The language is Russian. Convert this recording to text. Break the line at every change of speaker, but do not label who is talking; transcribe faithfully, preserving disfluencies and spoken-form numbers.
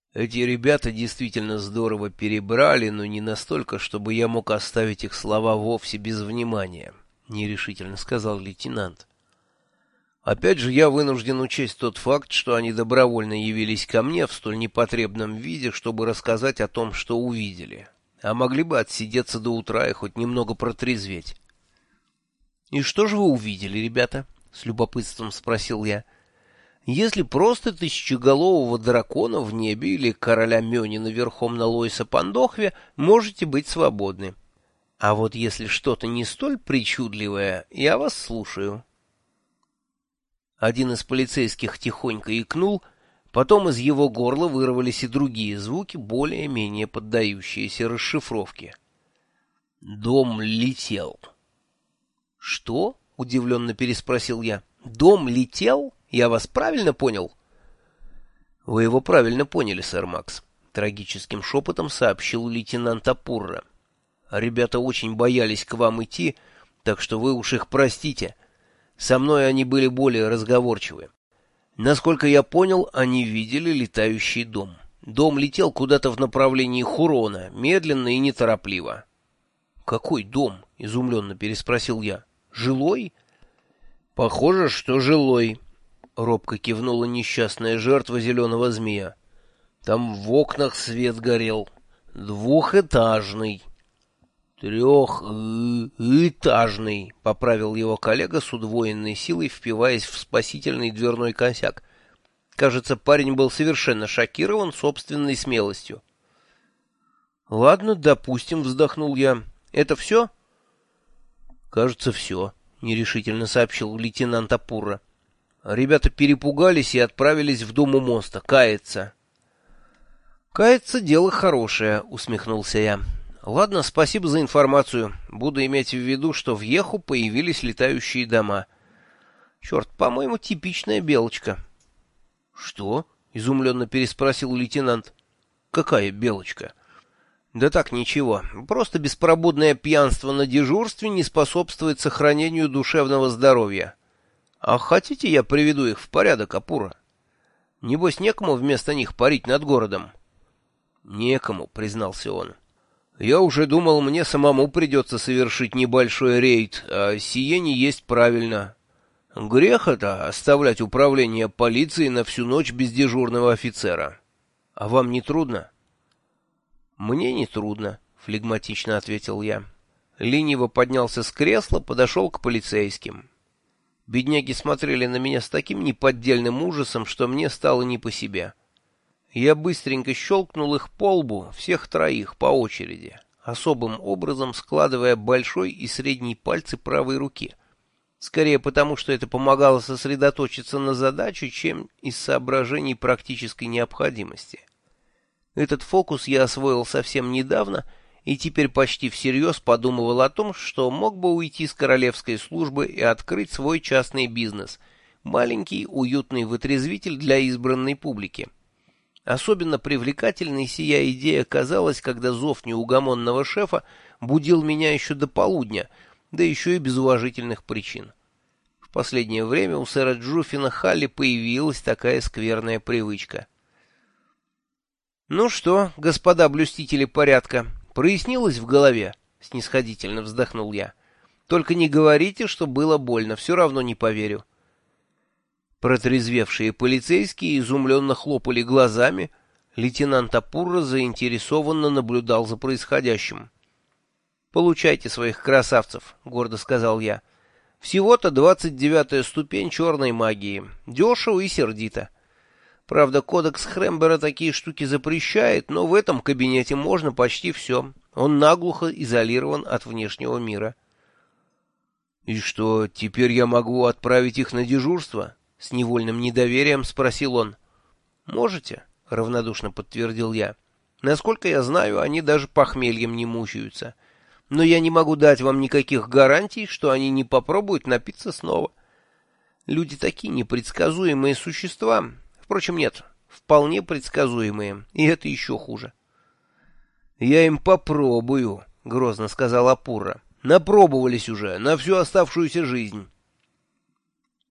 Эти ребята действительно здорово перебрали, но не настолько, чтобы я мог оставить их слова вовсе без внимания, — нерешительно сказал лейтенант. Опять же, я вынужден учесть тот факт, что они добровольно явились ко мне в столь непотребном виде, чтобы рассказать о том, что увидели, а могли бы отсидеться до утра и хоть немного протрезветь. — И что же вы увидели, ребята? — с любопытством спросил я. — Если просто тысячеголового дракона в небе или короля Мёнина верхом на Лоиса Пандохве, можете быть свободны. А вот если что-то не столь причудливое, я вас слушаю. Один из полицейских тихонько икнул, потом из его горла вырвались и другие звуки, более-менее поддающиеся расшифровке. Дом летел. — Что? — удивленно переспросил я. — Дом летел? Я вас правильно понял? — Вы его правильно поняли, сэр Макс, — трагическим шепотом сообщил лейтенант Апурра. — Ребята очень боялись к вам идти, так что вы уж их простите. Со мной они были более разговорчивы. Насколько я понял, они видели летающий дом. Дом летел куда-то в направлении Хурона, медленно и неторопливо. — Какой дом? — изумленно переспросил я. — Жилой? — Похоже, что жилой, — робко кивнула несчастная жертва зеленого змея. — Там в окнах свет горел. Двухэтажный. — Трехэтажный, — поправил его коллега с удвоенной силой, впиваясь в спасительный дверной косяк. Кажется, парень был совершенно шокирован собственной смелостью. — Ладно, допустим, — вздохнул я. — Это все? — Кажется, все, — нерешительно сообщил лейтенант Апурра. Ребята перепугались и отправились в дом у моста каяться. — Каяться — дело хорошее, — усмехнулся я. — Ладно, спасибо за информацию. Буду иметь в виду, что в Еху появились летающие дома. Черт, по-моему, типичная белочка. — Что? — изумленно переспросил лейтенант. — Какая белочка? — Да так, ничего. Просто беспробудное пьянство на дежурстве не способствует сохранению душевного здоровья. А хотите, я приведу их в порядок, Апура? Небось, некому вместо них парить над городом? — Некому, — признался он. — Я уже думал, мне самому придется совершить небольшой рейд, а сие не есть правильно. Грех это — оставлять управление полицией на всю ночь без дежурного офицера. А вам не трудно? — Мне не трудно, — флегматично ответил я. Лениво поднялся с кресла, подошел к полицейским. Бедняги смотрели на меня с таким неподдельным ужасом, что мне стало не по себе. Я быстренько щелкнул их по лбу, всех троих, по очереди, особым образом складывая большой и средний пальцы правой руки. Скорее потому, что это помогало сосредоточиться на задаче, чем из соображений практической необходимости. Этот фокус я освоил совсем недавно и теперь почти всерьез подумывал о том, что мог бы уйти с королевской службы и открыть свой частный бизнес, маленький уютный вытрезвитель для избранной публики. Особенно привлекательной сия идея казалась, когда зов неугомонного шефа будил меня еще до полудня, да еще и без уважительных причин. В последнее время у сэра Джуффина Халли появилась такая скверная привычка. «Ну что, господа блюстители порядка, прояснилось в голове?» — снисходительно вздохнул я. «Только не говорите, что было больно, все равно не поверю». Протрезвевшие полицейские изумленно хлопали глазами. Лейтенант Апурра заинтересованно наблюдал за происходящим. «Получайте своих красавцев», — гордо сказал я. «Всего-то двадцать девятая ступень черной магии. Дешево и сердито. Правда, кодекс Хрембера такие штуки запрещает, но в этом кабинете можно почти все. Он наглухо изолирован от внешнего мира». «И что, теперь я могу отправить их на дежурство?» — с невольным недоверием спросил он. «Можете», — равнодушно подтвердил я. «Насколько я знаю, они даже похмельем не мучаются. Но я не могу дать вам никаких гарантий, что они не попробуют напиться снова. Люди такие непредсказуемые существа. Впрочем, нет, вполне предсказуемые, и это еще хуже». «Я им попробую», — грозно сказал Апурра. «Напробовались уже на всю оставшуюся жизнь».